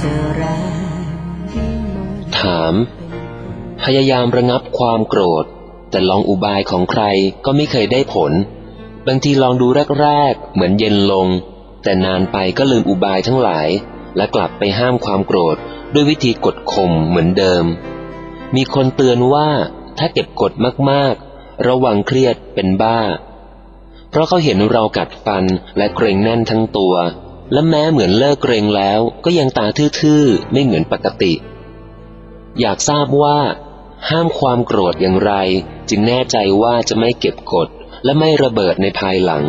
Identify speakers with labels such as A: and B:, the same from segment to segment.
A: ถามพยายามระงับความโกรธแต่ลองอุบายของใครก็ไม่เคยได้ผลบางทีลองดูแรกๆเหมือนเย็นลงแต่นานไปก็ลืมอุบายทั้งหลายและกลับไปห้ามความโกรธด้วยวิธีกดข่มเหมือนเดิมมีคนเตือนว่าถ้าเก็บกดมากๆระวังเครียดเป็นบ้าเพราะเขาเห็นเรากัดฟันและเกรงแน่นทั้งตัวและแม้เหมือนเลิกเกรงแล้วก็ยังตาทื่อๆไม่เหมือนปกติอยากทราบว่าห้ามความโกรธอย่างไรจึงแน่ใจว่าจะไม่เก็บกดและไม่ระเบิดในภายหลัง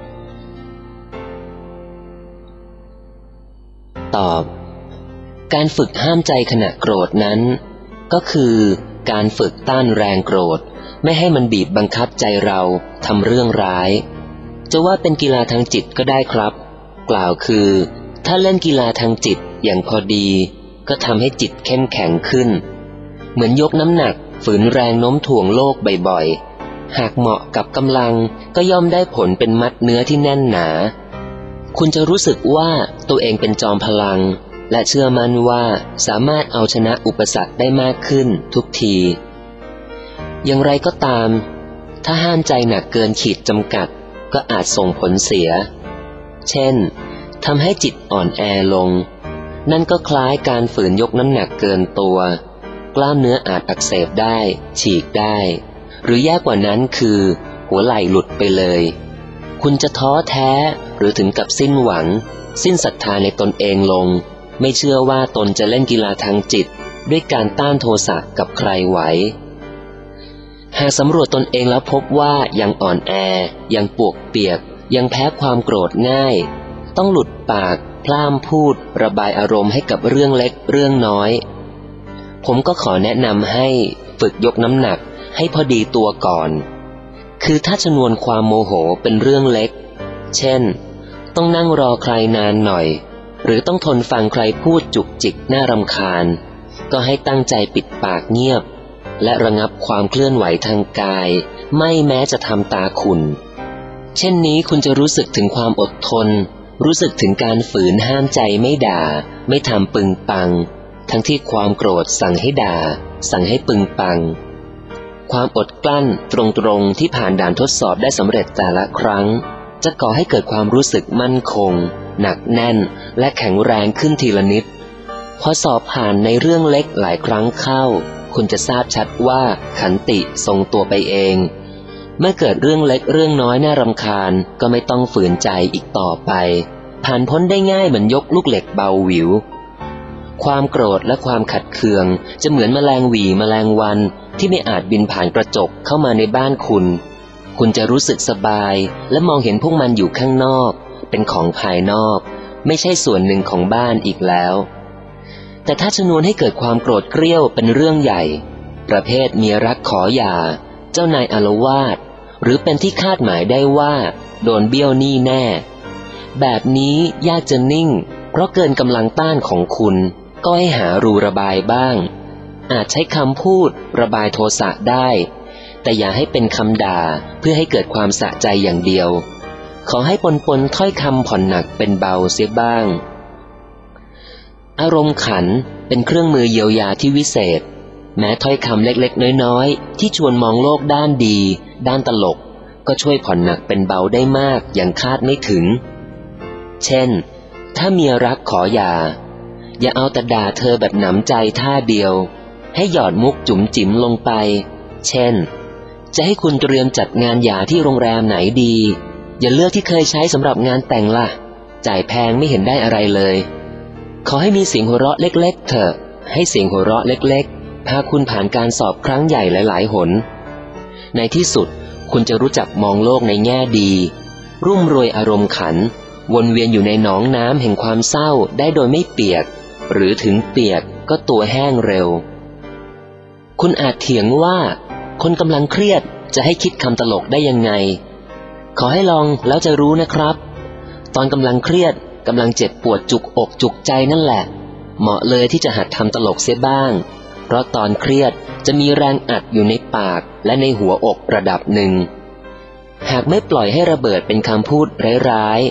A: ตอบการฝึกห้ามใจขณะโกรธนั้นก็คือการฝึกต้านแรงโกรธไม่ให้มันบีบบังคับใจเราทำเรื่องร้ายจะว่าเป็นกีฬาทางจิตก็ได้ครับกล่าวคือถ้าเล่นกีฬาทางจิตอย่างพอดีก็ทำให้จิตเข้มแข็งขึ้นเหมือนยกน้ำหนักฝืนแรงโน้มถ่วงโลกบ่อยๆหากเหมาะกับกำลังก็ย่อมได้ผลเป็นมัดเนื้อที่แน่นหนาคุณจะรู้สึกว่าตัวเองเป็นจอมพลังและเชื่อมั่นว่าสามารถเอาชนะอุปสรรคได้มากขึ้นทุกทีอย่างไรก็ตามถ้าห้ามใจหนักเกินขีดจำกัดก็อาจส่งผลเสียเช่นทำให้จิตอ่อนแอลงนั่นก็คล้ายการฝืนยกน้ำหนักเกินตัวกล้ามเนื้ออาจอักเสบได้ฉีกได้หรือแย่กว่านั้นคือหัวไหล่หลุดไปเลยคุณจะท้อแท้หรือถึงกับสิ้นหวังสิ้นศรัทธาในตนเองลงไม่เชื่อว่าตนจะเล่นกีฬาทางจิตด้วยการต้านโทสะกับใครไหวหากสำรวจตนเองแล้วพบว่ายังอ่อนแอยังปวกเปียกยังแพ้ความโกรธง่ายต้องหลุดปากพล่ามพูดระบายอารมณ์ให้กับเรื่องเล็กเรื่องน้อยผมก็ขอแนะนำให้ฝึกยกน้ำหนักให้พอดีตัวก่อนคือถ้าชนวนความโมโหเป็นเรื่องเล็กเช่นต้องนั่งรอใครนานหน่อยหรือต้องทนฟังใครพูดจุกจิกน่ารำคาญก็ให้ตั้งใจปิดปากเงียบและระงับความเคลื่อนไหวทางกายไม่แม้จะทำตาขุ่นเช่นนี้คุณจะรู้สึกถึงความอดทนรู้สึกถึงการฝืนห้ามใจไม่ด่าไม่ทำปึงปังทั้งที่ความโกรธสั่งให้ด่าสั่งให้ปึงปังความอดกลั้นตรงๆที่ผ่านด่านทดสอบได้สำเร็จแต่ละครั้งจะก่อให้เกิดความรู้สึกมั่นคงหนักแน่นและแข็งแรงขึ้นทีละนิดพอสอบผ่านในเรื่องเล็กหลายครั้งเข้าคุณจะทราบชัดว่าขันติทรงตัวไปเองเมื่อเกิดเรื่องเล็กเรื่องน้อยน่ารำคาญก็ไม่ต้องฝืนใจอีกต่อไปผ่านพ้นได้ง่ายเหมือนยกลูกเหล็กเบาหวิวความโกรธและความขัดเคืองจะเหมือนแมลงหวี่แมลงวันที่ไม่อาจบินผ่านกระจกเข้ามาในบ้านคุณจะรู้สึกสบายและมองเห็นพวกมันอยู่ข้างนอกเป็นของภายนอกไม่ใช่ส่วนหนึ่งของบ้านอีกแล้วแต่ถ้าชนวนให้เกิดความโกรธเกรี้ยวเป็นเรื่องใหญ่ประเภทเมียรักขอหย่าเจ้านายอาละวาดหรือเป็นที่คาดหมายได้ว่าโดนเบี้ยวหนี้แน่แบบนี้ยากจะนิ่งเพราะเกินกำลังต้านของคุณก็ให้หารูระบายบ้างอาจใช้คำพูดระบายโทสะได้แต่อย่าให้เป็นคำด่าเพื่อให้เกิดความสะใจอย่างเดียวขอให้ปนถ้อยคำผ่อนหนักเป็นเบาเสียบ้างอารมณ์ขันเป็นเครื่องมือเยียวยาที่วิเศษแม้ถ้อยคำเล็กๆน้อยๆที่ชวนมองโลกด้านดีด้านตลกก็ช่วยผ่อนหนักเป็นเบาได้มากอย่างคาดไม่ถึงเช่นถ้าเมียรักขออย่าเอาแต่ด่าเธอแบบหนำใจท่าเดียวให้หยอดมุกจุ๋มจิ๋มลงไปเช่นจะให้คุณเตรียมจัดงานหย่าที่โรงแรมไหนดีอย่าเลือกที่เคยใช้สำหรับงานแต่งล่ะจ่ายแพงไม่เห็นได้อะไรเลยขอให้มีเสียงหัวเราะเล็กๆเถอะให้เสียงหัวเราะเล็กๆพาคุณผ่านการสอบครั้งใหญ่หลายๆหนในที่สุดคุณจะรู้จักมองโลกในแง่ดีรุ่มรวยอารมณ์ขันวนเวียนอยู่ในหนองน้ำแห่งความเศร้าได้โดยไม่เปียกหรือถึงเปียกก็ตัวแห้งเร็วคุณอาจเถียงว่าคนกำลังเครียดจะให้คิดคำตลกได้ยังไงขอให้ลองแล้วจะรู้นะครับตอนกำลังเครียดกำลังเจ็บปวดจุกอกจุกใจนั่นแหละเหมาะเลยที่จะหัดทำตลกเสียบ้างเพราะตอนเครียดจะมีแรงอัดอยู่ในปากและในหัวอกระดับหนึ่งหากไม่ปล่อยให้ระเบิดเป็นคำพูดร้ายๆ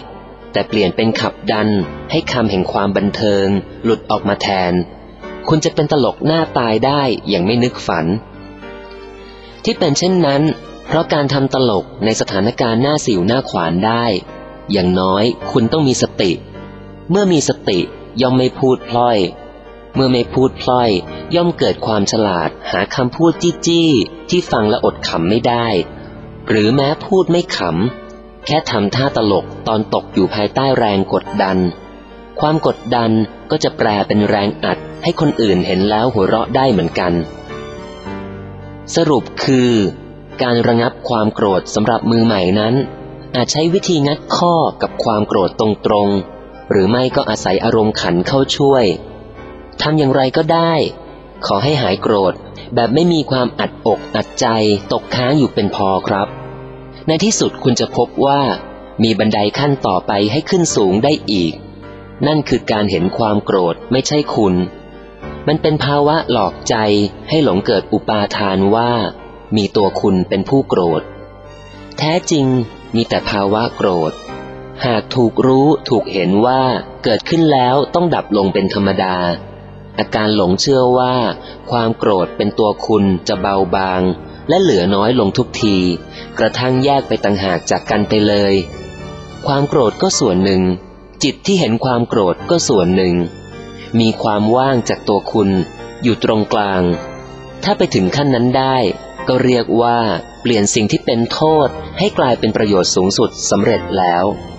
A: แต่เปลี่ยนเป็นขับดันให้คำแห่งความบันเทิงหลุดออกมาแทนคุณจะเป็นตลกหน้าตายได้อย่างไม่นึกฝันที่เป็นเช่นนั้นเพราะการทำตลกในสถานการณ์หน้าสิวหน้าขวานได้อย่างน้อยคุณต้องมีสติเมื่อมีสติย่อมไม่พูดพล่อยเมื่อไม่พูดพล่อยย่อมเกิดความฉลาดหาคำพูดจี้ๆที่ฟังและอดขำไม่ได้หรือแม้พูดไม่ขำแค่ทำท่าตลกตอนตกอยู่ภายใต้แรงกดดันความกดดันก็จะแปลเป็นแรงอัดให้คนอื่นเห็นแล้วหัวเราะได้เหมือนกันสรุปคือการระงับความโกรธสำหรับมือใหม่นั้นอาจใช้วิธีงัดข้อกับความโกรธตรงๆหรือไม่ก็อาศัยอารมณ์ขันเข้าช่วยทำอย่างไรก็ได้ขอให้หายโกรธแบบไม่มีความอัดอกอัดใจตกค้างอยู่เป็นพอครับในที่สุดคุณจะพบว่ามีบันไดขั้นต่อไปให้ขึ้นสูงได้อีกนั่นคือการเห็นความโกรธไม่ใช่คุณมันเป็นภาวะหลอกใจให้หลงเกิดอุปาทานว่ามีตัวคุณเป็นผู้โกรธแท้จริงมีแต่ภาวะโกรธหากถูกรู้ถูกเห็นว่าเกิดขึ้นแล้วต้องดับลงเป็นธรรมดาอาการหลงเชื่อว่าความโกรธเป็นตัวคุณจะเบาบางและเหลือน้อยลงทุกทีกระทั่งแยกไปต่างหากจากกันไปเลยความโกรธก็ส่วนหนึ่งจิตที่เห็นความโกรธก็ส่วนหนึ่งมีความว่างจากตัวคุณอยู่ตรงกลางถ้าไปถึงขั้นนั้นได้ก็เรียกว่าเปลี่ยนสิ่งที่เป็นโทษให้กลายเป็นประโยชน์สูงสุดสำเร็จแล้ว